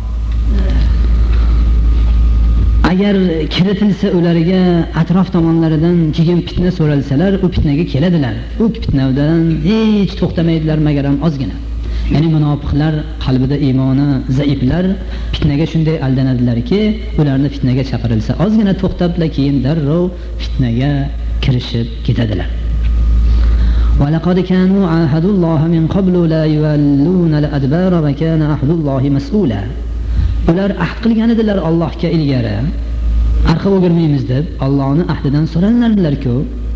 Agar kiritilsa ularga atrof tomonlaridan keyin fitna so'ralsalar, u fitnaga keladilar. U fitnadan hech to'xtamaydilar magaram ozgina. Ya'ni munofiqlar qalbida iymoni zaiflar fitnaga shunday aldanadilarki, ularni fitnaga chaqirilsa ozgina to'xtabla keyin darrov fitnaga kirishib ketadilar. وَلَقَدْ كَانُوا عَاهَدُوا اللَّهَ مِنْ قَبْلُ لَا يُوَلُّونَ الْأَدْبَارَ وَكَانَ عَهْدُ اللَّهِ مَسْئُولًا. Ular ahd qilgan edilar Allohga ilgari. Arqa o'girmaymiz deb Allohning ahdidan so'ralanardilar-ku.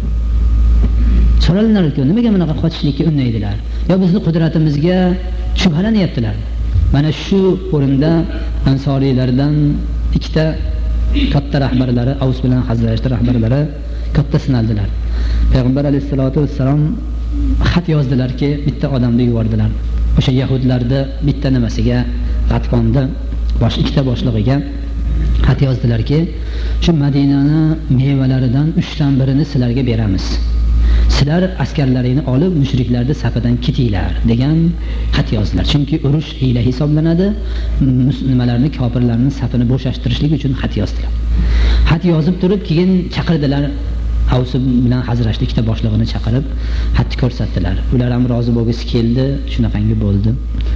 Nimaga bunaqa qochishlikka unnaydilar? Yo bizning qudratimizga shubhalanyaptilar. Mana shu o'rinda ansoriylardan ikkita katta rahbarlari, Avs bilan Hazrajning rahbarlari katta sinaldilar. Payg'ambar alayhisolatu vassalom xat yozdilarki, bitta odamni yubordilar. O'sha yahudlarda bitta nimasiga, G'atqonda ikkita boshlig'iga xat yozdilarki, shu Madinani mevalaridan 3 dan birini sizlarga beramiz. Sizlar askarlaringni olib mushriklarning safidan ketinglar degan xat yozdilar. Chunki urush hiyla hisoblanadi. Nimalarni, kofirlarning safini bo'shashtirishlik uchun xat yozdilar. Xat yozib turib keyin chaqirdilar. Avs bilan Hazrajning ikkita boshlig'ini chaqirib xatni ko'rsatdilar. Ular ham rozi bo'lgisi keldi, shunaqangi bo'ldi.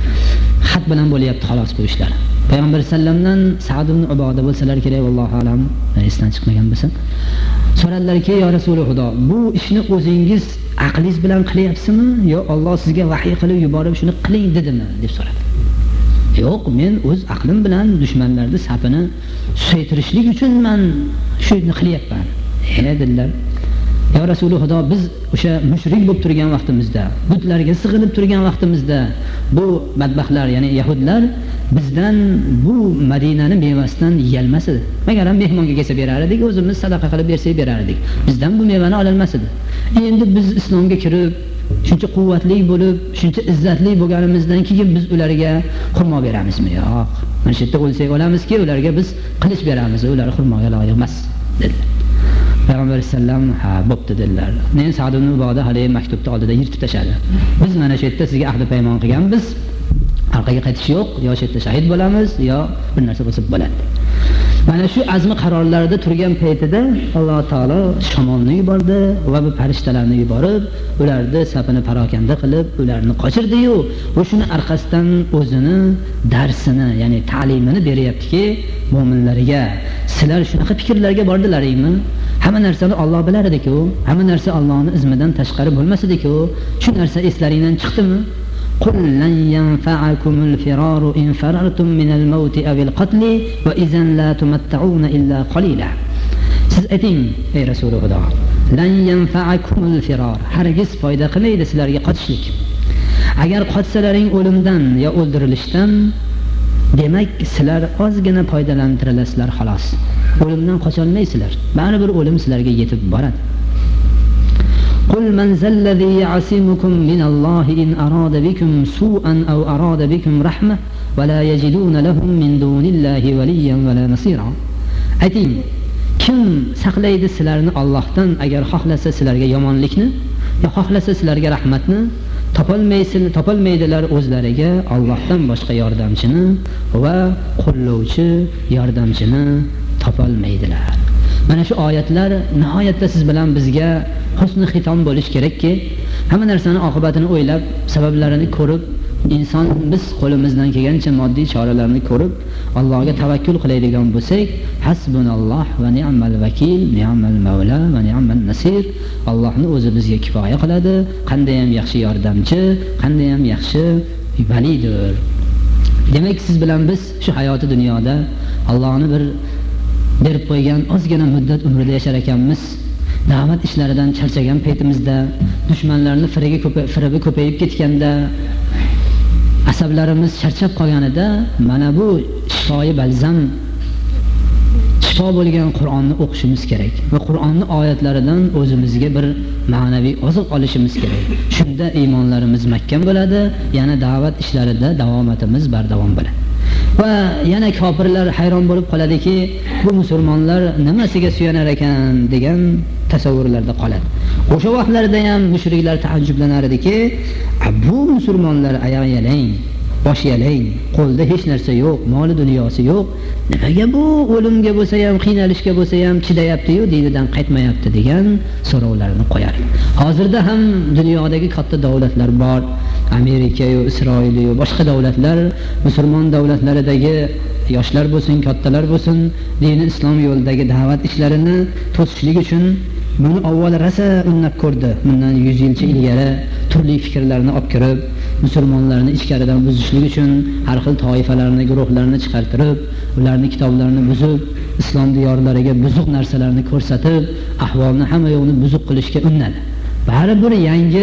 Xat bilan bo'lyapti xolos bu ishlar. Payg'ambar sallamdan Sa'd ibn Uboda bo'lsalar kerak, vallohu alam, esdan chiqmagan bo'lsa. So'radilarki, "Ya Rasululloh, bu ishni o'zingiz aqlingiz bilan qilyapsizmi yo Alloh sizga vahiy qilib yuborib shuni qiling dedimi?" deb so'radi. "Yo'q, men o'z aqlim bilan dushmanlarning safini susaytirishlik uchun men shuni qilyapman." dedilar. "Ya Rasululloh, biz o'sha mushrik bo'lib turgan vaqtimizda, butlarga sig'inib turgan vaqtimizda bu badbaxtlar, ya'ni yahudlar bizdan bu Madinani mevasidan yeyolmas edi. Magaram mehmonga kelsa berar edik, o'zimiz sadaqa qilib bersak berar edik. Bizdan bu mevani ola olmas edi. Endi biz islomga kirib, shuncha quvvatli bo'lib, shuncha izzatli bo'lganimizdan keyin biz ularga xurmo beramizmi? Yo'q. Mana shu yerda o'lsak olamizki, ularga biz qilich beramiz, ular xurmoga loyiq emas" dedi. Payg'ambar sallam ha bo'pti dedilar. Men Sa'd ibn Uboda hali maktubni oldida yirtib tashadi. Biz mana shu yerda sizga ahd paymon qilganmiz. Orqaga qaytish yo'q, yo shu yerda shahid bo'lamiz, yo bir narsa bo'lsa bo'ladi. Mana shu azmi qarorlarda turgan paytida Alloh taolo shamolni yubordi va bu farishtalarni yuborib, ularni safini parokanda qilib, ularni qochirdi-yu, va shuni orqasidan o'zini darsini, ya'ni ta'limini beryaptiki, mu'minlarga, sizlar shunaqa fikrlarga bordilaringmi? Hamma narsani Alloh bilar edi-ku, hamma narsa Allohning izmidan tashqari bo'lmas edi-ku, shu narsa eslaringdan chiqdimi? قل لن ينفعكم الفرار إن فررتم من الموت أو القتل وإذا لا تمتعون إلا قليلا. Siz ayting ey Rasululloh, lan yanfa'akumul firar, hargiz foyda qilmaydi sizlarga qochishlik. Agar qochsalaring o'limdan yo o'ldirilishdan, demak sizlar ozgina foydalantirilasiz xolos. O'limdan qocha olmaysizlar. Baribir o'lim sizlarga yetib boradi. قل من ذا الذي يعصمكم من الله إن أراد بكم سوءا أو أراد بكم رحمة ولا يجدون لهم من دون الله وليا ولا نصيرا. Ayting, kim saqlaydi sizlarni Allohdan agar xohlasa sizlarga yomonlikni, yo xohlasa sizlarga rahmatni? Topolmaydilar o'zlariga Allohdan boshqa yordamchini va qo'llovchi yordamchini topolmaydilar. Mana shu oyatlar nihoyatda siz bilan bizga husni xitom bo'lish kerakki, hamma narsani oqibatini o'ylab, sabablarini ko'rib, inson biz qo'limizdan kelgancha moddiy choralarni ko'rib, Allohga tavakkul qilaydigan bo'lsak, hasbunalloh va ni'mal vakil, ni'mal mavla va ni'mal nasir. Allohning o'zi bizga kifoya qiladi, qanday ham yaxshi yordamchi, qanday ham yaxshi validir. Demak, siz bilan biz shu hayoti dunyoda Allohning bir berib qo'ygan ozgina muddat umrida yashar ekanmiz. Da'vat ishlaridan charchagan paytimizda, dushmanlarning firigi ko'payib ketganda, asablarimiz charchab qolganida, mana bu shifoyi balzam, shifo bo'lgan Qur'onni o'qishimiz kerak va Qur'onni oyatlaridan o'zimizga bir ma'naviy oziq olishimiz kerak. Shunda iymonlarimiz mahkam bo'ladi, yana da'vat ishlarida davomatimiz bardavom bo'ladi. Va yana kofirlar hayron bo'lib qoladiki, bu musulmonlar nimasiga suyanar ekan degan tasavvurlarda qoladi. O'sha vaqtlarda ham mushriklar taajjublanar ediki, bu musulmonlar oyoq yalang, bosh yalang, qo'lda hech narsa yo'q, moli dunyosi yo'q. Nimaga bu o'limga bo'lsa ham, qiynalishga bo'lsa ham chidayapti-yu, dinidan qaytmayapti degan so'rovlarni qo'yar. Hozirda ham dunyodagi katta davlatlar bor. Amerika yo Isroil yo boshqa davlatlar, musulmon davlatlaridagi yoshlar bo'lsin, kattalar bo'lsin, dini islom yo'lidagi da'vat ishlarini to'sishlik uchun buni avval rasa unnab ko'rdi. Bundan 100 yilcha ilgari turli fikrlarni olib kirib, musulmonlarni ichkaridan buzishlik uchun har xil toifalarni, guruhlarni chiqartirib, ularni kitoblarini buzib, islom diyorlariga buzuq narsalarni ko'rsatib, ahvolni hamma yo'qni buzuq qilishga unnadi. Baribir yangi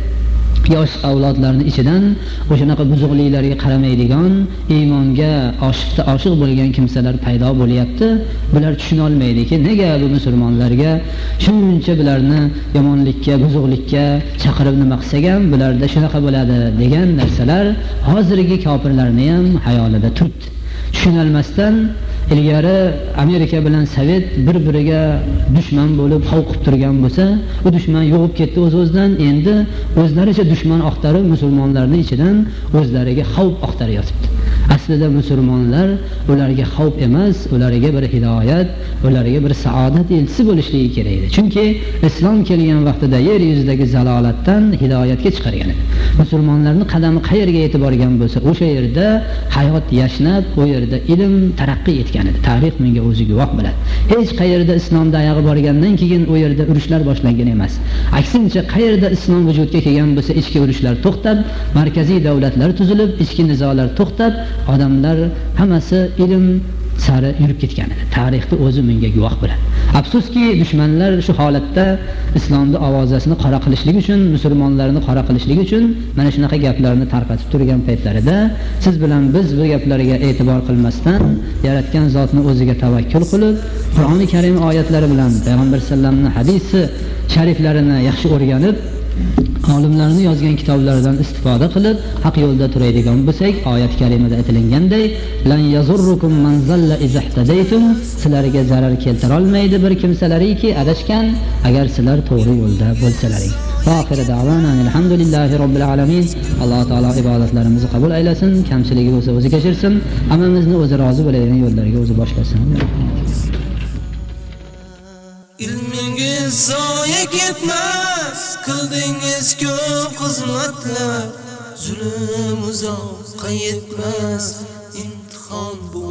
yosh avlodlarning ichidan o'shanaqa buzuqliklarga qaramaydigan, iymonga oshiq bo'lgan kimsalar paydo bo'lyapti. Bular tushuna olmaydiki, nega bu musulmonlarga shuncha bularni yomonlikka, buzuqlikka chaqirib nima qilsak ham bularda shunaqa bo'ladi degan narsalar hozirgi kofirlarning ham hayolida turibdi. Tushunolmasdan ilgari Amerika bilan Sovet bir-biriga dushman bo'lib xavqib turgan bo'lsa, u dushman yo'qib ketdi o'z-o'zidan. Endi o'zlaricha dushman oqtarib, musulmonlarning ichidan o'zlariga xavf oqtarib yotibdi. Aslida musulmonlar ularga xavf emas, ularga bir hidoyat, ularga bir saodat elchisi bo'lishligi kerak edi. Chunki islom kelgan vaqtida yer yuzidagi zalolatdan hidoyatga chiqargan edi. Musulmonlarning qadami qayerga yetib borgan bo'lsa, o'sha yerda hayot yashnab, o yerda ilm taraqqiy etgan edi. Tarix menga o'zi guvoh bo'ladi. Hech qayerda islomda oyog'i borgandan keyin o yerda urushlar boshlangan emas. Aksincha, qayerda islom vujudga kelgan bo'lsa, ichki urushlar to'xtab, markaziy davlatlar tuzilib, ichki nizolar to'xtab, odamlar hammasi ilm sari yurib ketgan edi. Tarixda o'zi menga guvoh bo'ladi. Afsuski, dushmanlar shu holatda islomning ovozasini qora qilishlik uchun, musulmonlarni qora qilishlik uchun mana shunaqa gaplarni tarqatib turgan paytlarida siz bilan biz bu gaplarga e'tibor qilmasdan, yaratgan zotni o'ziga tavakkul qilib, Qur'oni Karim oyatlari bilan Payg'ambar sallamning hadisi shariflarini yaxshi o'rganib, olimlarning yozgan kitoblaridan istifoda qilib haq yo'lda turadigan bo'lsak, oyat karimada aytilganday, lan yazurrukum man zalla izahtadaytum, sizlarga zarar keltira olmaydi bir kimsalariki adashgan, agar sizlar to'g'ri yo'lda bo'lsalaring. Oxiri da'vana alhamdulillahi robbil alamin. Alloh taolo ibodatlarimizni qabul aylasin, kamchiligi bo'lsa o'zi kechirsin, hammamizni o'zi rozi bo'ladigan yo'llarga o'zi boshlasin. Ilmingiz zoya ketmas, qildingiz ko'p xizmatlar, zulm uzoqqa yetmas, imtihon bu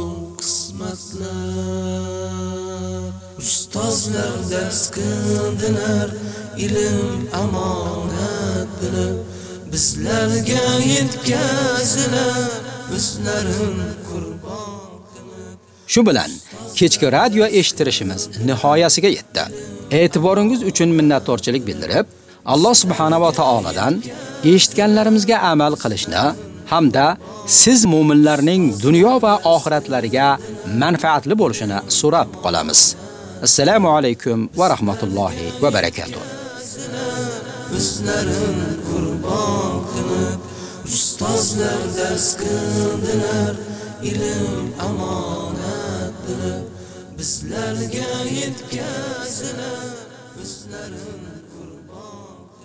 qismatlar. Ustozlar dars qildilar, ilm amonat bilib, bizlarga yetkazdilar, o'zlarin qurbon qilib. Shu bilan kechki radio eshittirishimiz nihoyasiga yetdi. E'tiboringiz uchun minnatdorchilik bildirib, Alloh subhanahu va taoladan eshitganlarimizga amal qilishni hamda siz mu'minlarning dunyo va oxiratlariga manfaatli bo'lishini so'rab qolamiz. Assalomu alaykum va rahmatullohi va barakatuh. O'zlarin qurbon qilib, ustozlar dars qildilar, ilm amonat bilib, bizlarga yetkazdilar, o'zlarin qurbon